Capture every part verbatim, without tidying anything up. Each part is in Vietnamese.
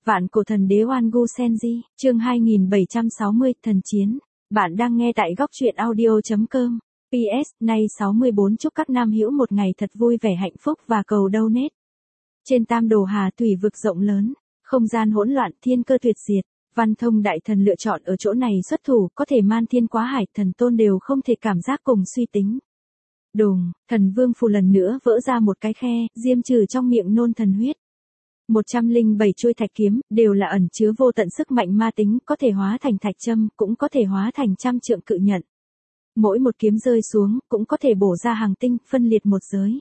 Vạn cổ thần đế Oan Gu Senji, chương hai nghìn bảy trăm sáu mươi, thần chiến. Bạn đang nghe tại góc truyện audio chấm com. pê ét, nay sáu mươi bốn chúc các nam hữu một ngày thật vui vẻ hạnh phúc và cầu donate. Trên Tam Đồ Hà thủy vực rộng lớn, không gian hỗn loạn, thiên cơ tuyệt diệt, Văn Thông đại thần lựa chọn ở chỗ này xuất thủ, có thể man thiên quá hải, thần tôn đều không thể cảm giác cùng suy tính. Đùng, thần vương phù lần nữa vỡ ra một cái khe, diêm trừ trong miệng nôn thần huyết. một trăm lẻ bảy chuôi thạch kiếm, đều là ẩn chứa vô tận sức mạnh ma tính, có thể hóa thành thạch châm, cũng có thể hóa thành trăm trượng cự nhận. Mỗi một kiếm rơi xuống, cũng có thể bổ ra hàng tinh, phân liệt một giới.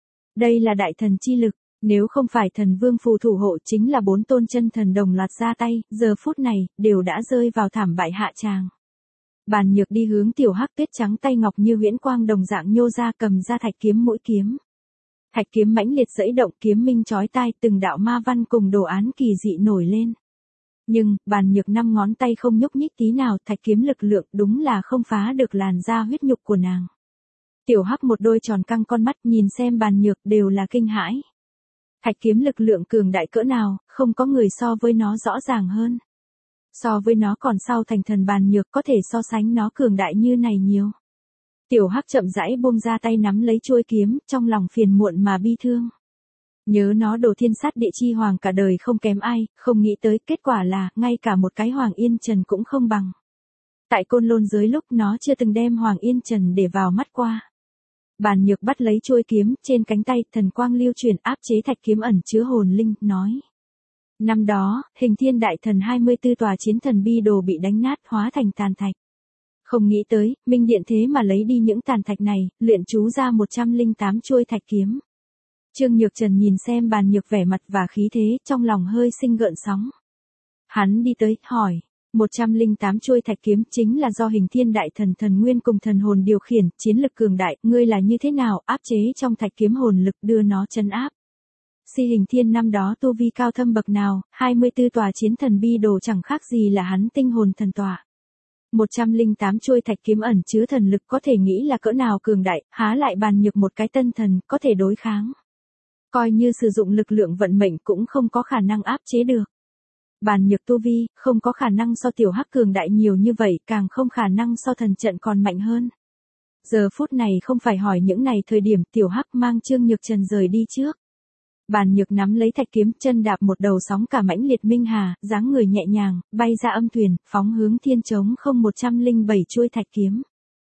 Đây là đại thần chi lực, nếu không phải thần vương phù thủ hộ chính là bốn tôn chân thần đồng loạt ra tay, giờ phút này, đều đã rơi vào thảm bại hạ tràng. Bàn Nhược đi hướng Tiểu Hắc, tuyết trắng tay ngọc như huyễn quang đồng dạng nhô ra, cầm ra thạch kiếm mũi kiếm. Thạch kiếm mãnh liệt dẫy động, kiếm minh chói tai, từng đạo ma văn cùng đồ án kỳ dị nổi lên. Nhưng, Bàn Nhược năm ngón tay không nhúc nhích tí nào, thạch kiếm lực lượng đúng là không phá được làn da huyết nhục của nàng. Tiểu Hắc một đôi tròn căng con mắt nhìn xem Bàn Nhược đều là kinh hãi. Thạch kiếm lực lượng cường đại cỡ nào, không có người so với nó rõ ràng hơn. So với nó còn sau thành thần Bàn Nhược có thể so sánh nó cường đại như này nhiều. Tiểu Hắc chậm rãi buông ra tay nắm lấy chuôi kiếm, trong lòng phiền muộn mà bi thương. Nhớ nó đồ thiên sát địa chi hoàng cả đời không kém ai, không nghĩ tới kết quả là, ngay cả một cái Hoàng Yên Trần cũng không bằng. Tại Côn Lôn giới lúc nó chưa từng đem Hoàng Yên Trần để vào mắt qua. Bàn Nhược bắt lấy chuôi kiếm, trên cánh tay, thần quang lưu truyền áp chế thạch kiếm ẩn chứa hồn linh, nói. Năm đó, Hình Thiên đại thần hai mươi tư tòa chiến thần bi đồ bị đánh nát hóa thành tàn thạch. Không nghĩ tới, Minh Điện thế mà lấy đi những tàn thạch này, luyện chú ra một trăm lẻ tám chuôi thạch kiếm. Trương Nhược Trần nhìn xem Bàn Nhược vẻ mặt và khí thế, trong lòng hơi sinh gợn sóng. Hắn đi tới, hỏi, một trăm lẻ tám chuôi thạch kiếm chính là do Hình Thiên đại thần thần nguyên cùng thần hồn điều khiển, chiến lực cường đại, ngươi là như thế nào áp chế trong thạch kiếm hồn lực đưa nó trấn áp? Si Hình Thiên năm đó tu vi cao thâm bậc nào, hai mươi tư tòa chiến thần bi đồ chẳng khác gì là hắn tinh hồn thần tọa. một trăm lẻ tám chuôi thạch kiếm ẩn chứa thần lực có thể nghĩ là cỡ nào cường đại, há lại Bàn Nhược một cái tân thần, có thể đối kháng. Coi như sử dụng lực lượng vận mệnh cũng không có khả năng áp chế được. Bàn Nhược tu vi, không có khả năng so Tiểu Hắc cường đại nhiều như vậy, càng không khả năng so thần trận còn mạnh hơn. Giờ phút này không phải hỏi những này thời điểm Tiểu Hắc mang Trương Nhược Trần rời đi trước. Bàn Nhược nắm lấy thạch kiếm, chân đạp một đầu sóng cả mãnh liệt minh hà, dáng người nhẹ nhàng, bay ra âm thuyền, phóng hướng thiên trống không một trăm lẻ bảy chuôi thạch kiếm.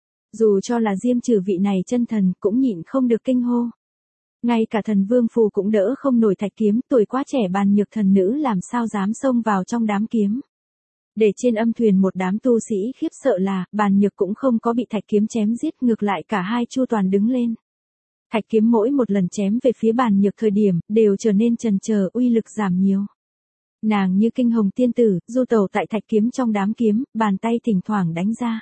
Dù cho là diêm trừ vị này chân thần cũng nhịn không được kinh hô. Ngay cả thần vương phù cũng đỡ không nổi thạch kiếm, tuổi quá trẻ Bàn Nhược thần nữ làm sao dám xông vào trong đám kiếm. Để trên âm thuyền một đám tu sĩ khiếp sợ là, Bàn Nhược cũng không có bị thạch kiếm chém giết, ngược lại cả hai chu toàn đứng lên. Thạch kiếm mỗi một lần chém về phía Bàn Nhược thời điểm, đều trở nên chần chờ, uy lực giảm nhiều. Nàng như kinh hồng tiên tử, du tẩu tại thạch kiếm trong đám kiếm, bàn tay thỉnh thoảng đánh ra.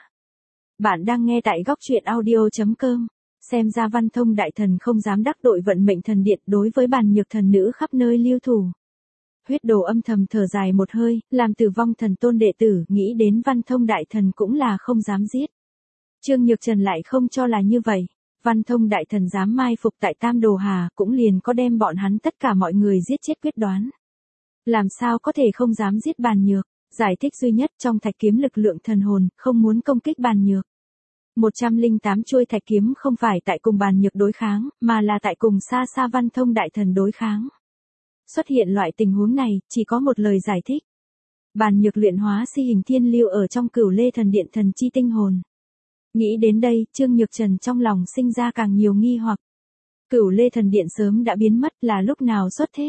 Bạn đang nghe tại góc truyện audio chấm com. Xem ra Văn Thông đại thần không dám đắc tội vận mệnh thần điện, đối với Bàn Nhược thần nữ khắp nơi lưu thủ. Huyết Đồ âm thầm thở dài một hơi, làm tử vong thần tôn đệ tử, nghĩ đến Văn Thông đại thần cũng là không dám giết. Trương Nhược Trần lại không cho là như vậy. Văn Thông đại thần dám mai phục tại Tam Đồ Hà, cũng liền có đem bọn hắn tất cả mọi người giết chết quyết đoán. Làm sao có thể không dám giết Bàn Nhược? Giải thích duy nhất trong thạch kiếm lực lượng thần hồn, không muốn công kích Bàn Nhược. một trăm lẻ tám chuôi thạch kiếm không phải tại cùng Bàn Nhược đối kháng, mà là tại cùng xa xa Văn Thông đại thần đối kháng. Xuất hiện loại tình huống này, chỉ có một lời giải thích. Bàn Nhược luyện hóa Si Hình Thiên lưu ở trong Cửu Lê thần điện thần chi tinh hồn. Nghĩ đến đây, Trương Nhược Trần trong lòng sinh ra càng nhiều nghi hoặc. Cửu Lê thần điện sớm đã biến mất, là lúc nào xuất thế?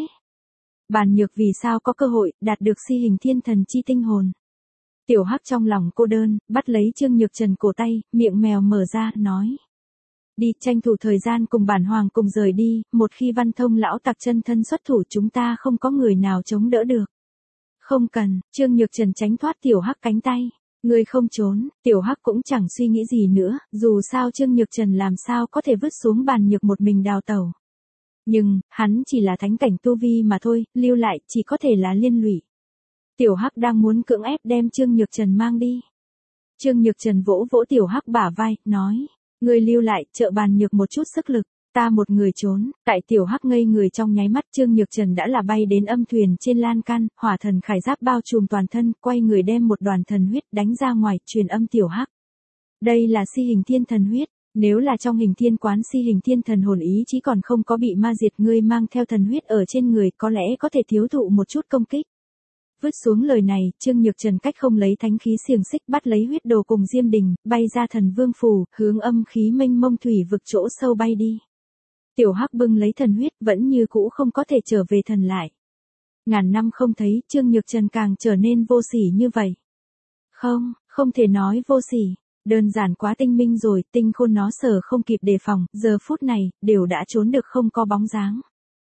Bàn Nhược vì sao có cơ hội đạt được Si Hình Thiên thần chi tinh hồn? Tiểu Hắc trong lòng cô đơn, bắt lấy Trương Nhược Trần cổ tay, miệng mèo mở ra, nói. Đi, tranh thủ thời gian cùng bản hoàng cùng rời đi, một khi Văn Thông lão tặc chân thân xuất thủ chúng ta không có người nào chống đỡ được. Không cần, Trương Nhược Trần tránh thoát Tiểu Hắc cánh tay. Người không trốn, Tiểu Hắc cũng chẳng suy nghĩ gì nữa, dù sao Trương Nhược Trần làm sao có thể vứt xuống Bàn Nhược một mình đào tẩu. Nhưng, hắn chỉ là thánh cảnh tu vi mà thôi, lưu lại chỉ có thể là liên lụy. Tiểu Hắc đang muốn cưỡng ép đem Trương Nhược Trần mang đi. Trương Nhược Trần vỗ vỗ Tiểu Hắc bả vai, nói, ngươi lưu lại, trợ Bàn Nhược một chút sức lực. Ta một người trốn, tại tiểu hắc ngây người trong nháy mắt Trương Nhược Trần đã là bay đến âm thuyền trên lan can, hỏa thần khải giáp bao trùm toàn thân, quay người đem một đoàn thần huyết đánh ra ngoài, truyền âm tiểu hắc. Đây là si hình thiên thần huyết, nếu là trong hình thiên quán si hình thiên thần hồn ý chí còn không có bị ma diệt ngươi mang theo thần huyết ở trên người có lẽ có thể thiếu thụ một chút công kích. Vứt xuống lời này, Trương Nhược Trần cách không lấy thánh khí xiềng xích bắt lấy huyết đồ cùng Diêm Đình, bay ra thần vương phù, hướng âm khí mênh mông thủy vực chỗ sâu bay đi. Tiểu hắc bưng lấy thần huyết vẫn như cũ không có thể trở về thần lại. Ngàn năm không thấy, Trương Nhược Trần càng trở nên vô sỉ như vậy. Không, không thể nói vô sỉ, đơn giản quá tinh minh rồi, tinh khôn nó sở không kịp đề phòng, giờ phút này, đều đã trốn được không có bóng dáng.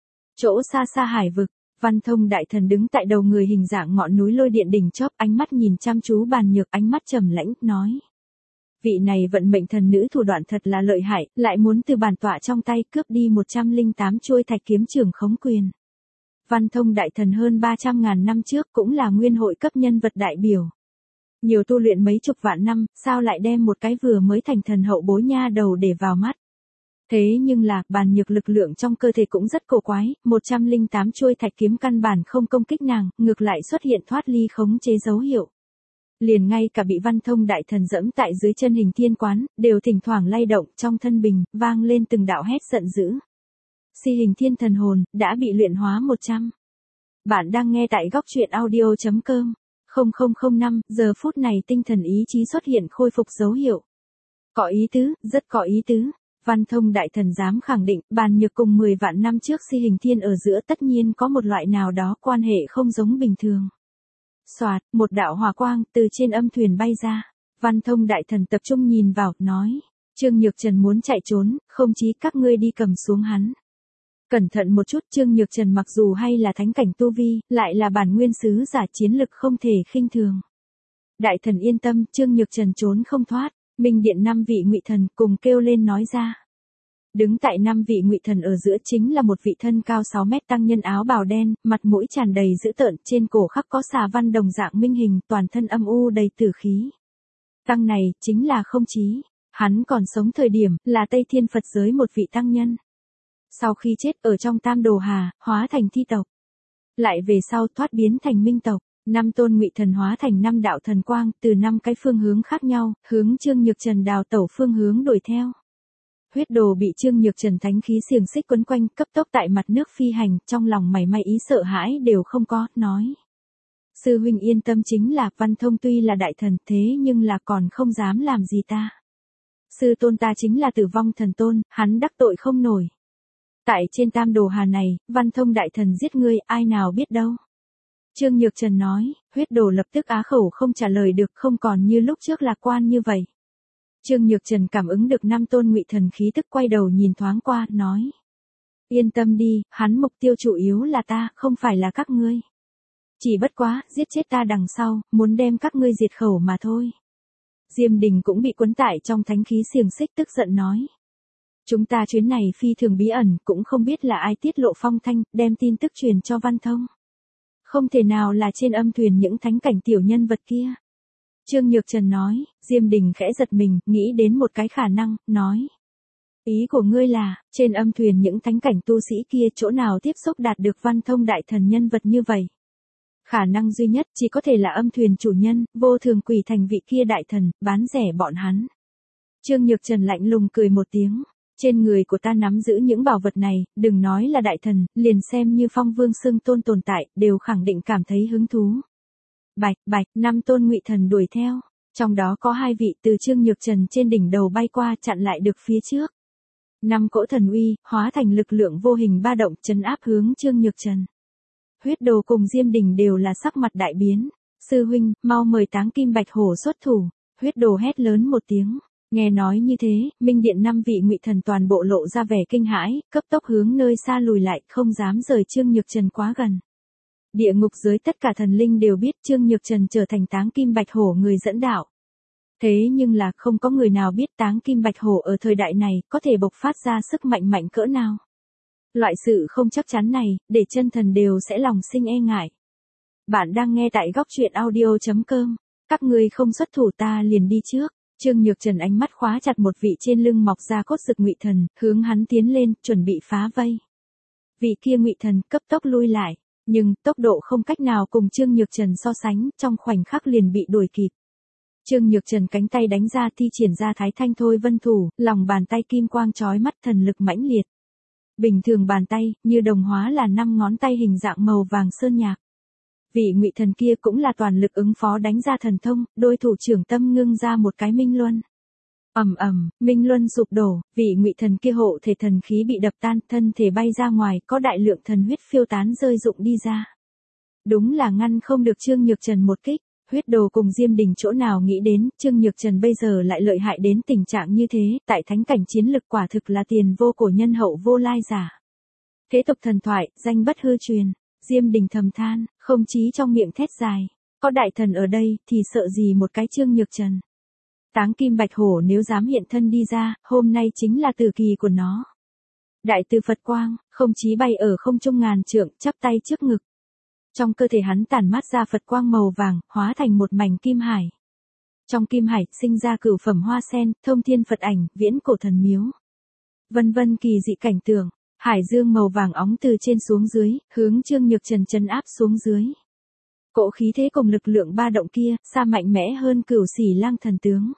Chỗ xa xa hải vực, Văn Thông đại thần đứng tại đầu người hình dạng ngọn núi lôi điện đỉnh chóp, ánh mắt nhìn chăm chú Bàn Nhược, ánh mắt trầm lãnh, nói. Vị này vận mệnh thần nữ thủ đoạn thật là lợi hại, lại muốn từ bản tọa trong tay cướp đi một trăm lẻ tám chuôi thạch kiếm trưởng khống quyền. Văn Thông đại thần hơn ba trăm ngàn năm trước cũng là nguyên hội cấp nhân vật đại biểu. Nhiều tu luyện mấy chục vạn năm, sao lại đem một cái vừa mới thành thần hậu bối nha đầu để vào mắt. Thế nhưng là, Bàn Nhược lực lượng trong cơ thể cũng rất cổ quái, một trăm lẻ tám chuôi thạch kiếm căn bản không công kích nàng, ngược lại xuất hiện thoát ly khống chế dấu hiệu. Liền ngay cả bị Văn Thông đại thần dẫm tại dưới chân hình thiên quán, đều thỉnh thoảng lay động trong thân bình, vang lên từng đạo hét giận dữ. Si hình thiên thần hồn, đã bị luyện hóa một trăm. Bạn đang nghe tại góc truyện audio chấm com. không không không năm, giờ phút này tinh thần ý chí xuất hiện khôi phục dấu hiệu. Có ý tứ, rất có ý tứ. Văn Thông đại thần dám khẳng định, Bàn Nhược cùng mười vạn năm trước si hình thiên ở giữa tất nhiên có một loại nào đó quan hệ không giống bình thường. Soạt, một đạo hỏa quang từ trên âm thuyền bay ra. Văn Thông đại thần tập trung nhìn vào, nói. Trương Nhược Trần muốn chạy trốn, không chí các ngươi đi cầm xuống hắn. Cẩn thận một chút, Trương Nhược Trần mặc dù hay là thánh cảnh tu vi, lại là bản nguyên sứ giả chiến lực không thể khinh thường. Đại thần yên tâm, Trương Nhược Trần trốn không thoát. Minh điện năm vị ngụy thần cùng kêu lên nói ra. Đứng tại năm vị ngụy thần ở giữa chính là một vị thân cao sáu mét tăng nhân áo bào đen, mặt mũi tràn đầy dữ tợn, trên cổ khắc có xà văn đồng dạng minh hình, toàn thân âm u đầy tử khí. Tăng này chính là Không Chí, hắn còn sống thời điểm là Tây Thiên Phật giới một vị tăng nhân. Sau khi chết ở trong Tam Đồ Hà, hóa thành thi tộc. Lại về sau thoát biến thành minh tộc. Năm tôn ngụy thần hóa thành năm đạo thần quang, từ năm cái phương hướng khác nhau, hướng Trương Nhược Trần đào tẩu phương hướng đuổi theo. Huyết đồ bị Trương Nhược Trần thánh khí xiềng xích quấn quanh, cấp tốc tại mặt nước phi hành, trong lòng mảy may ý sợ hãi đều không có, nói. Sư huynh yên tâm, chính là Văn Thông tuy là đại thần thế nhưng là còn không dám làm gì ta. Sư tôn ta chính là Tử Vong thần tôn, hắn đắc tội không nổi. Tại trên Tam Đồ Hà này, Văn Thông đại thần giết ngươi, ai nào biết đâu. Trương Nhược Trần nói, huyết đồ lập tức á khẩu không trả lời được, không còn như lúc trước lạc quan như vậy. Trương Nhược Trần cảm ứng được năm tôn ngụy thần khí tức, quay đầu nhìn thoáng qua, nói. Yên tâm đi, hắn mục tiêu chủ yếu là ta, không phải là các ngươi. Chỉ bất quá, giết chết ta đằng sau, muốn đem các ngươi diệt khẩu mà thôi. Diêm Đình cũng bị quấn tại trong thánh khí xiềng xích, tức giận nói. Chúng ta chuyến này phi thường bí ẩn, cũng không biết là ai tiết lộ phong thanh, đem tin tức truyền cho Văn Thông. Không thể nào là trên âm thuyền những thánh cảnh tiểu nhân vật kia. Trương Nhược Trần nói, Diêm Đình khẽ giật mình, nghĩ đến một cái khả năng, nói. Ý của ngươi là, trên âm thuyền những thánh cảnh tu sĩ kia chỗ nào tiếp xúc đạt được Văn Thông đại thần nhân vật như vậy. Khả năng duy nhất chỉ có thể là âm thuyền chủ nhân, vô thường quỷ thành vị kia đại thần, bán rẻ bọn hắn. Trương Nhược Trần lạnh lùng cười một tiếng. Trên người của ta nắm giữ những bảo vật này, đừng nói là đại thần, liền xem như Phong Vương xưng tôn tồn tại, đều khẳng định cảm thấy hứng thú. Bạch, bạch, năm tôn ngụy thần đuổi theo, trong đó có hai vị từ Trương Nhược Trần trên đỉnh đầu bay qua chặn lại được phía trước. Năm cỗ thần uy, hóa thành lực lượng vô hình ba động trấn áp hướng Trương Nhược Trần. Huyết đồ cùng Diêm Đình đều là sắc mặt đại biến. Sư huynh, mau mời Táng Kim Bạch Hổ xuất thủ. Huyết đồ hét lớn một tiếng. Nghe nói như thế, Minh điện năm vị ngụy thần toàn bộ lộ ra vẻ kinh hãi, cấp tốc hướng nơi xa lùi lại, không dám rời Trương Nhược Trần quá gần. Địa ngục dưới tất cả thần linh đều biết Trương Nhược Trần trở thành Táng Kim Bạch Hổ người dẫn đạo. Thế nhưng là không có người nào biết Táng Kim Bạch Hổ ở thời đại này có thể bộc phát ra sức mạnh mạnh cỡ nào. Loại sự không chắc chắn này, để chân thần đều sẽ lòng sinh e ngại. Bạn đang nghe tại góc truyện audio chấm com. Các ngươi không xuất thủ ta liền đi trước. Trương Nhược Trần ánh mắt khóa chặt một vị trên lưng mọc ra cốt rực ngụy thần, hướng hắn tiến lên, chuẩn bị phá vây. Vị kia ngụy thần cấp tốc lui lại, nhưng tốc độ không cách nào cùng Trương Nhược Trần so sánh, trong khoảnh khắc liền bị đuổi kịp. Trương Nhược Trần cánh tay đánh ra thi triển ra Thái Thanh Thôi Vân Thủ, lòng bàn tay kim quang chói mắt thần lực mãnh liệt. Bình thường bàn tay, như đồng hóa là năm ngón tay hình dạng màu vàng sơn nhạc. Vị ngụy thần kia cũng là toàn lực ứng phó đánh ra thần thông, đôi thủ trưởng tâm ngưng ra một cái minh luân. Ầm ầm, minh luân sụp đổ, vị ngụy thần kia hộ thể thần khí bị đập tan, thân thể bay ra ngoài, có đại lượng thần huyết phiêu tán rơi rụng đi ra. Đúng là ngăn không được Trương Nhược Trần một kích. Huyết Đồ cùng Diêm Đình chỗ nào nghĩ đến, Trương Nhược Trần bây giờ lại lợi hại đến tình trạng như thế, tại thánh cảnh chiến lực quả thực là tiền vô cổ nhân hậu vô lai giả. Thế tục thần thoại, danh bất hư truyền, Diêm Đình thầm than, không chí trong miệng thét dài, có đại thần ở đây, thì sợ gì một cái Trương Nhược Trần. Táng Kim Bạch Hổ nếu dám hiện thân đi ra, hôm nay chính là tử kỳ của nó. Đại từ Phật quang, không chí bay ở không trung ngàn trượng, chắp tay trước ngực. Trong cơ thể hắn tản mát ra Phật quang màu vàng, hóa thành một mảnh kim hải. Trong kim hải, sinh ra cửu phẩm hoa sen, thông thiên Phật ảnh, viễn cổ thần miếu. Vân vân kỳ dị cảnh tượng, hải dương màu vàng óng từ trên xuống dưới, hướng Trương Nhược Trần trấn áp xuống dưới. Cỗ khí thế cùng lực lượng ba động kia, xa mạnh mẽ hơn cửu xỉ lang thần tướng.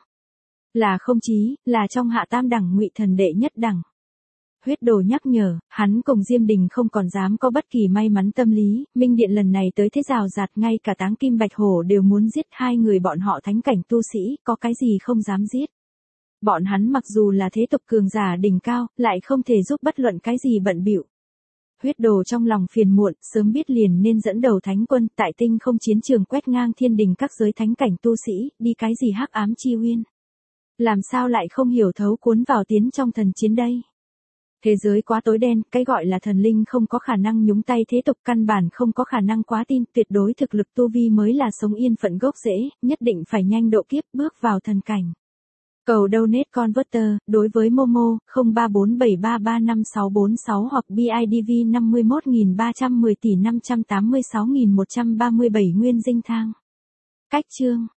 Là không chí, là trong hạ tam đẳng ngụy thần đệ nhất đẳng. Huyết Đồ nhắc nhở, hắn cùng Diêm Đình không còn dám có bất kỳ may mắn tâm lý, Minh Điện lần này tới thế rào rạt, ngay cả Táng Kim Bạch Hổ đều muốn giết hai người bọn họ thánh cảnh tu sĩ, có cái gì không dám giết. Bọn hắn mặc dù là thế tục cường giả đỉnh cao, lại không thể giúp bất luận cái gì bận bịu. Huyết Đồ trong lòng phiền muộn, sớm biết liền nên dẫn đầu thánh quân tại tinh không chiến trường quét ngang thiên đình các giới thánh cảnh tu sĩ, đi cái gì hắc ám chi uyên. Làm sao lại không hiểu thấu cuốn vào tiến trong thần chiến đây. Thế giới quá tối đen, cái gọi là thần linh không có khả năng nhúng tay thế tục, căn bản không có khả năng quá tin, tuyệt đối thực lực tu vi mới là sống yên phận gốc rễ, nhất định phải nhanh độ kiếp bước vào thần cảnh. Cầu donate converter, đối với Momo, không ba bốn bảy ba ba năm sáu bốn sáu hoặc bê i đê vê năm mươi mốt nghìn ba trăm mười tỷ năm trăm tám mươi sáu nghìn một trăm ba mươi bảy nguyên dinh thang. Cách chương